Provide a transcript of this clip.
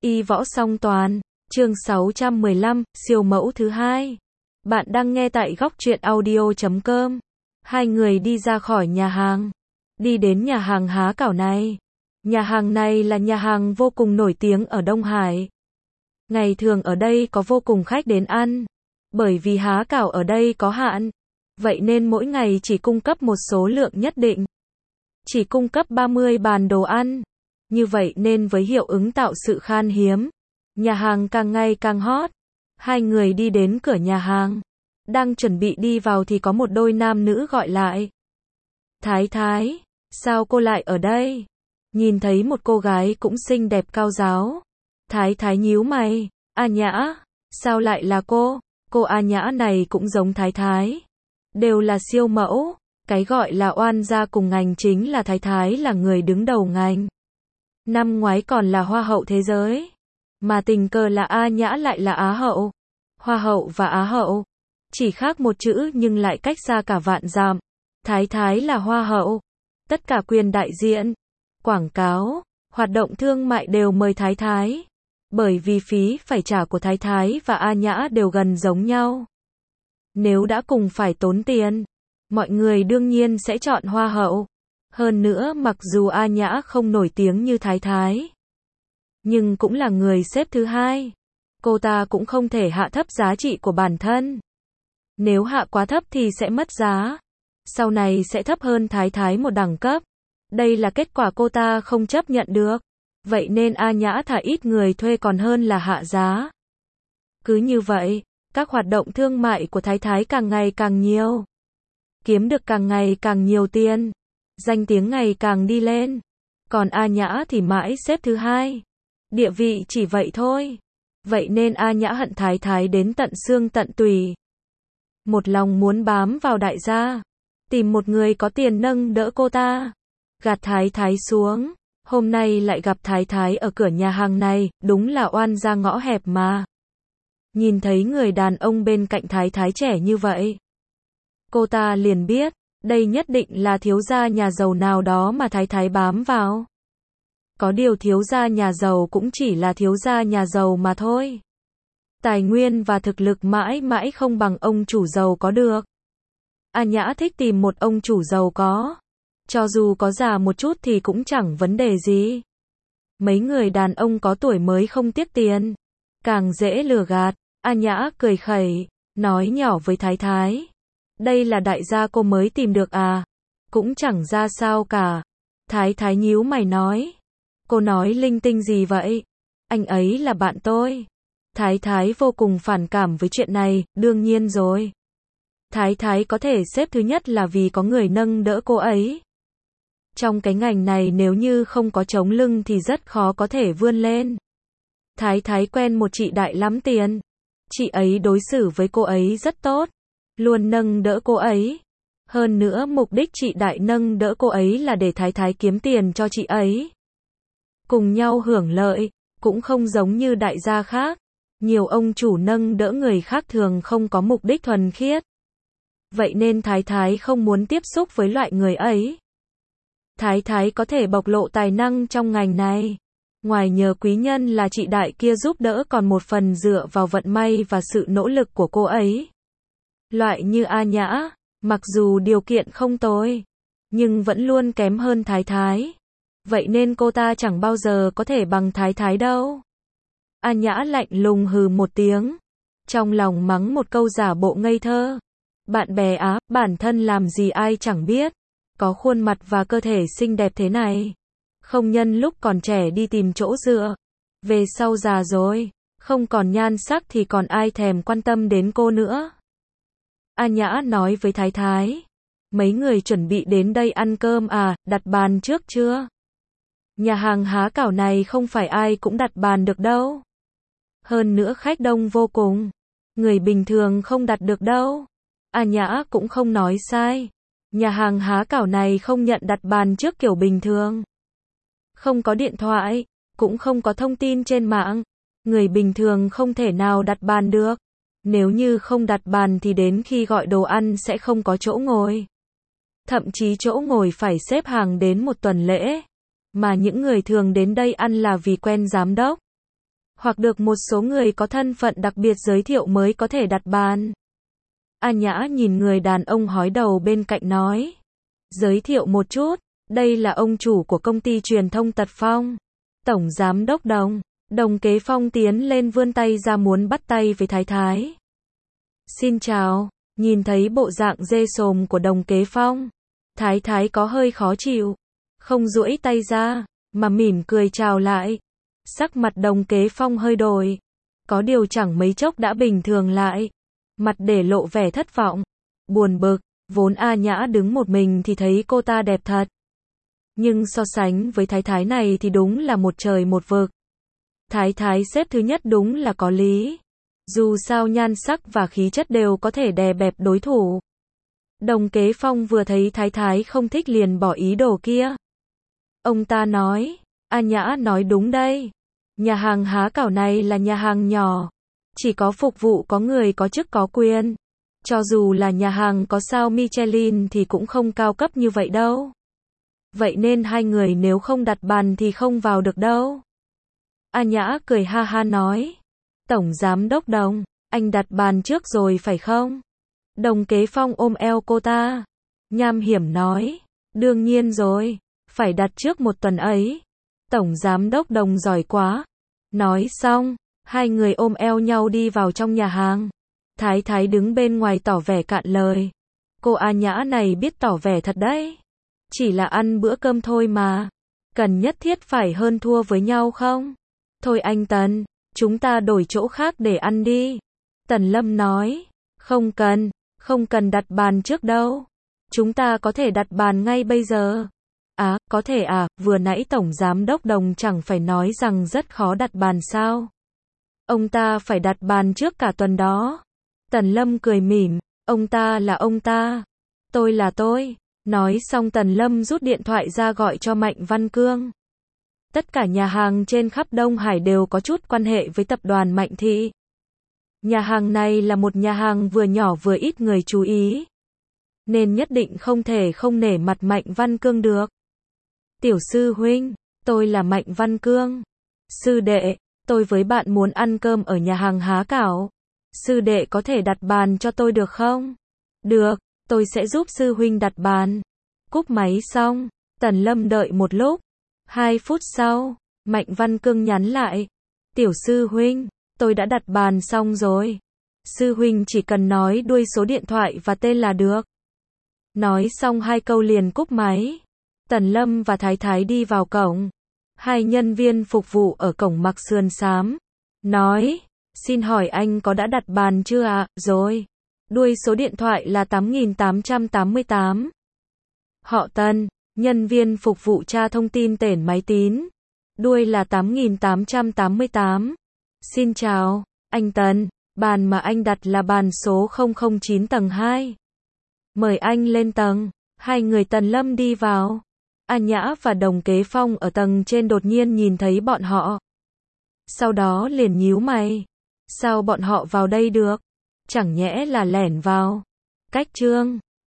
Y võ song toàn, chương 615, siêu mẫu thứ hai. Bạn đang nghe tại góc truyện audio.com. Hai người đi ra khỏi nhà hàng. Đi đến nhà hàng há cảo này. Nhà hàng này là nhà hàng vô cùng nổi tiếng ở Đông Hải. Ngày thường ở đây có vô cùng khách đến ăn. Bởi vì há cảo ở đây có hạn. Vậy nên mỗi ngày chỉ cung cấp một số lượng nhất định. Chỉ cung cấp 30 bàn đồ ăn. Như vậy nên với hiệu ứng tạo sự khan hiếm, nhà hàng càng ngày càng hot. Hai người đi đến cửa nhà hàng. Đang chuẩn bị đi vào thì có một đôi nam nữ gọi lại. Thái Thái, sao cô lại ở đây? Nhìn thấy một cô gái cũng xinh đẹp cao ráo. Thái Thái nhíu mày. A Nhã, sao lại là cô? Cô A Nhã này cũng giống Thái Thái. Đều là siêu mẫu. Cái gọi là oan gia cùng ngành chính là Thái Thái là người đứng đầu ngành. Năm ngoái còn là Hoa hậu thế giới. Mà tình cờ là A Nhã lại là Á hậu. Hoa hậu và Á hậu chỉ khác một chữ nhưng lại cách xa cả vạn dặm. Thái Thái là Hoa hậu. Tất cả quyền đại diện, quảng cáo, hoạt động thương mại đều mời Thái Thái. Bởi vì phí phải trả của Thái Thái và A Nhã đều gần giống nhau. Nếu đã cùng phải tốn tiền, mọi người đương nhiên sẽ chọn Hoa hậu. Hơn nữa mặc dù A Nhã không nổi tiếng như Thái Thái, nhưng cũng là người xếp thứ hai. Cô ta cũng không thể hạ thấp giá trị của bản thân. Nếu hạ quá thấp thì sẽ mất giá. Sau này sẽ thấp hơn Thái Thái một đẳng cấp. Đây là kết quả cô ta không chấp nhận được. Vậy nên A Nhã thà ít người thuê còn hơn là hạ giá. Cứ như vậy, các hoạt động thương mại của Thái Thái càng ngày càng nhiều. Kiếm được càng ngày càng nhiều tiền. Danh tiếng ngày càng đi lên. Còn A Nhã thì mãi xếp thứ hai. Địa vị chỉ vậy thôi. Vậy nên A Nhã hận Thái Thái đến tận xương tận tủy. Một lòng muốn bám vào đại gia. Tìm một người có tiền nâng đỡ cô ta. Gạt Thái Thái xuống. Hôm nay lại gặp Thái Thái ở cửa nhà hàng này. Đúng là oan gia ngõ hẹp mà. Nhìn thấy người đàn ông bên cạnh Thái Thái trẻ như vậy, cô ta liền biết. Đây nhất định là thiếu gia nhà giàu nào đó mà Thái Thái bám vào. Có điều thiếu gia nhà giàu cũng chỉ là thiếu gia nhà giàu mà thôi. Tài nguyên và thực lực mãi mãi không bằng ông chủ giàu có được. A Nhã thích tìm một ông chủ giàu có. Cho dù có già một chút thì cũng chẳng vấn đề gì. Mấy người đàn ông có tuổi mới không tiếc tiền. Càng dễ lừa gạt. A Nhã cười khẩy, nói nhỏ với Thái Thái. Đây là đại gia cô mới tìm được à? Cũng chẳng ra sao cả. Thái Thái nhíu mày nói. Cô nói linh tinh gì vậy? Anh ấy là bạn tôi. Thái Thái vô cùng phản cảm với chuyện này, đương nhiên rồi. Thái Thái có thể xếp thứ nhất là vì có người nâng đỡ cô ấy. Trong cái ngành này nếu như không có chống lưng thì rất khó có thể vươn lên. Thái Thái quen một chị đại lắm tiền. Chị ấy đối xử với cô ấy rất tốt. Luôn nâng đỡ cô ấy. Hơn nữa mục đích chị đại nâng đỡ cô ấy là để Thái Thái kiếm tiền cho chị ấy. Cùng nhau hưởng lợi, cũng không giống như đại gia khác. Nhiều ông chủ nâng đỡ người khác thường không có mục đích thuần khiết. Vậy nên Thái Thái không muốn tiếp xúc với loại người ấy. Thái Thái có thể bộc lộ tài năng trong ngành này. Ngoài nhờ quý nhân là chị đại kia giúp đỡ còn một phần dựa vào vận may và sự nỗ lực của cô ấy. Loại như A Nhã, mặc dù điều kiện không tồi, nhưng vẫn luôn kém hơn Thái Thái. Vậy nên cô ta chẳng bao giờ có thể bằng Thái Thái đâu. A Nhã lạnh lùng hừ một tiếng. Trong lòng mắng một câu giả bộ ngây thơ. Bạn bè á, bản thân làm gì ai chẳng biết. Có khuôn mặt và cơ thể xinh đẹp thế này. Không nhân lúc còn trẻ đi tìm chỗ dựa. Về sau già rồi, không còn nhan sắc thì còn ai thèm quan tâm đến cô nữa. A Nhã nói với Thái Thái. Mấy người chuẩn bị đến đây ăn cơm à, đặt bàn trước chưa? Nhà hàng há cảo này không phải ai cũng đặt bàn được đâu. Hơn nữa khách đông vô cùng. Người bình thường không đặt được đâu. A Nhã cũng không nói sai. Nhà hàng há cảo này không nhận đặt bàn trước kiểu bình thường. Không có điện thoại, cũng không có thông tin trên mạng. Người bình thường không thể nào đặt bàn được. Nếu như không đặt bàn thì đến khi gọi đồ ăn sẽ không có chỗ ngồi. Thậm chí chỗ ngồi phải xếp hàng đến một tuần lễ. Mà những người thường đến đây ăn là vì quen giám đốc. hoặc được một số người có thân phận đặc biệt giới thiệu mới có thể đặt bàn. A Nhã nhìn người đàn ông hói đầu bên cạnh nói. Giới thiệu một chút, đây là ông chủ của công ty truyền thông Tật Phong. Tổng giám đốc Đồng. Đồng Kế Phong tiến lên vươn tay ra muốn bắt tay với Thái Thái. Xin chào, nhìn thấy bộ dạng dê sồm của Đồng Kế Phong. Thái Thái có hơi khó chịu. Không duỗi tay ra, mà mỉm cười chào lại. Sắc mặt Đồng Kế Phong hơi đổi. Có điều chẳng mấy chốc đã bình thường lại. Mặt để lộ vẻ thất vọng. Buồn bực, vốn A Nhã đứng một mình thì thấy cô ta đẹp thật. Nhưng so sánh với Thái Thái này thì đúng là một trời một vực. Thái Thái xếp thứ nhất đúng là có lý. Dù sao nhan sắc và khí chất đều có thể đè bẹp đối thủ. Đồng Kế Phong vừa thấy Thái Thái không thích liền bỏ ý đồ kia. Ông ta nói, A Nhã nói đúng đây. Nhà hàng há cảo này là nhà hàng nhỏ. Chỉ có phục vụ có người có chức có quyền. Cho dù là nhà hàng có sao Michelin thì cũng không cao cấp như vậy đâu. Vậy nên hai người nếu không đặt bàn thì không vào được đâu. A Nhã cười ha ha nói. Tổng giám đốc Đồng, anh đặt bàn trước rồi phải không? Đồng Kế Phong ôm eo cô ta. Nham hiểm nói. Đương nhiên rồi, phải đặt trước một tuần ấy. Tổng giám đốc Đồng giỏi quá. Nói xong, hai người ôm eo nhau đi vào trong nhà hàng. Thái Thái đứng bên ngoài tỏ vẻ cạn lời. Cô A Nhã này biết tỏ vẻ thật đấy. Chỉ là ăn bữa cơm thôi mà. Cần nhất thiết phải hơn thua với nhau không? Thôi anh Tần, chúng ta đổi chỗ khác để ăn đi. Tần Lâm nói. Không cần đặt bàn trước đâu. Chúng ta có thể đặt bàn ngay bây giờ. À, có thể à, vừa nãy Tổng Giám đốc Đồng chẳng phải nói rằng rất khó đặt bàn sao? Ông ta phải đặt bàn trước cả tuần đó. Tần Lâm cười mỉm, ông ta là ông ta, tôi là tôi. Nói xong Tần Lâm rút điện thoại ra gọi cho Mạnh Văn Cương. Tất cả nhà hàng trên khắp Đông Hải đều có chút quan hệ với tập đoàn Mạnh Thị. Nhà hàng này là một nhà hàng vừa nhỏ vừa ít người chú ý. Nên nhất định không thể không nể mặt Mạnh Văn Cương được. Tiểu sư huynh, tôi là Mạnh Văn Cương. Sư đệ, tôi với bạn muốn ăn cơm ở nhà hàng há cảo. Sư đệ có thể đặt bàn cho tôi được không? Được, tôi sẽ giúp sư huynh đặt bàn. Cúp máy xong, Tần Lâm đợi một lúc. 2 phút sau, Mạnh Văn Cương nhắn lại. Tiểu sư huynh, tôi đã đặt bàn xong rồi. Sư huynh chỉ cần nói đuôi số điện thoại và tên là được. Nói xong 2 câu liền cúp máy. Tần Lâm và Thái Thái đi vào cổng. 2 nhân viên phục vụ ở cổng mặc sườn xám. Nói, xin hỏi anh có đã đặt bàn chưa ạ? Rồi. Đuôi số điện thoại là 8888. Họ Tần, nhân viên phục vụ tra thông tin tển máy tín. Đuôi là 8888. Xin chào, anh Tần, bàn mà anh đặt là bàn số 009 tầng 2. Mời anh lên tầng. 2 người Tần Lâm đi vào. A Nhã và Đồng Kế Phong ở tầng trên đột nhiên nhìn thấy bọn họ. Sau đó liền nhíu mày. Sao bọn họ vào đây được? Chẳng nhẽ là lẻn vào. Cách trương.